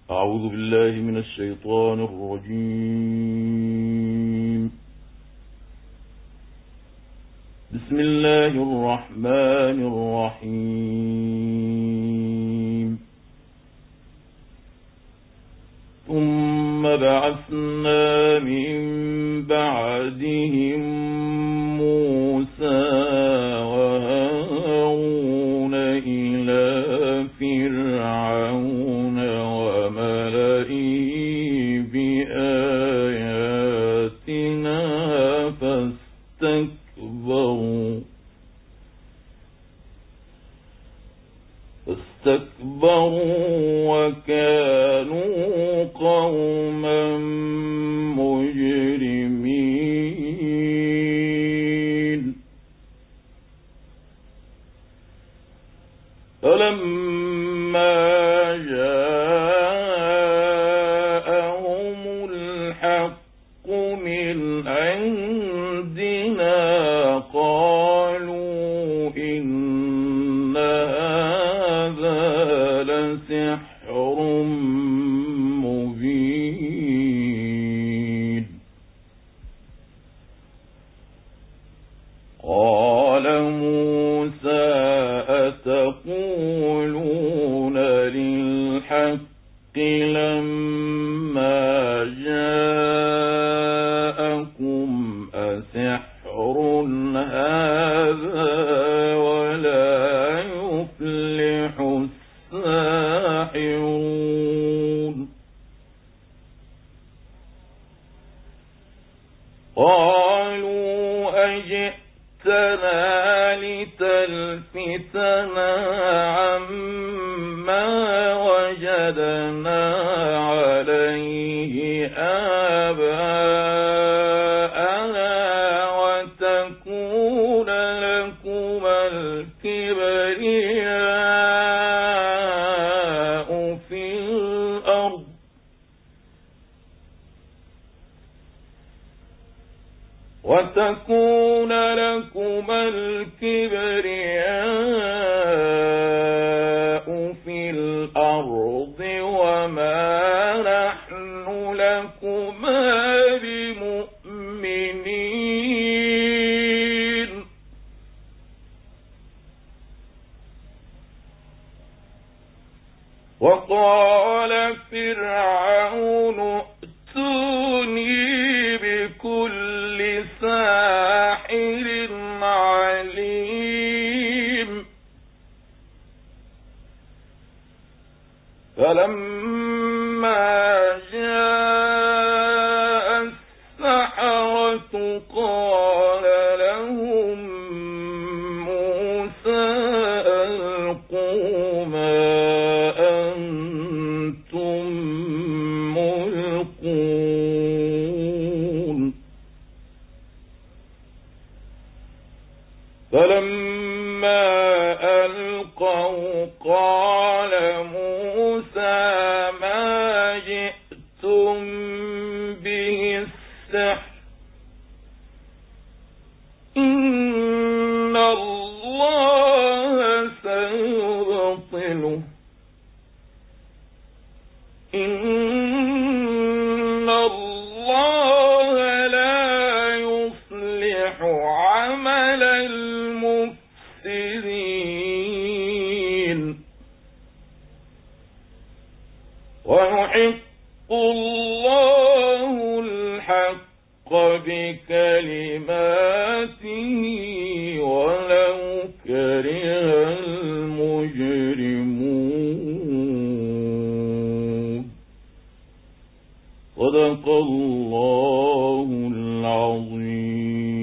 أعوذ بالله من الشيطان الرجيم. بسم الله الرحمن الرحيم. ثم بعثنا من بعدهم موسى وهارون إلى فرعون وملئه بآياتنا فاستكبروا وكانوا قوما مجرمين. فلما جاءهم الحق من عندنا قالوا إن هذا لسحر مبين. قال موسى أتقولون للحق لما جاءكم أسحر هذا ولا يفلح الساحرون. قالوا أجئتنا لتلفتنا عما وجدنا عليه آباءنا وتكون لكما الكبرياء في الأرض وما نحن لكما بمؤمنين. وقال فرعون ائتوني بكل ساحر عليم. فلما جاء السحرة قال لهم موسى ألقوا ما أنتم ملقون. فلما ألقوا قال موسى ما جئتم به السحر إن الله سيبطله إن الله لا يصلح عمل المفسدين. ويحق الله الحق بكلماته ولو كره المجرمون. صدق الله العظيم.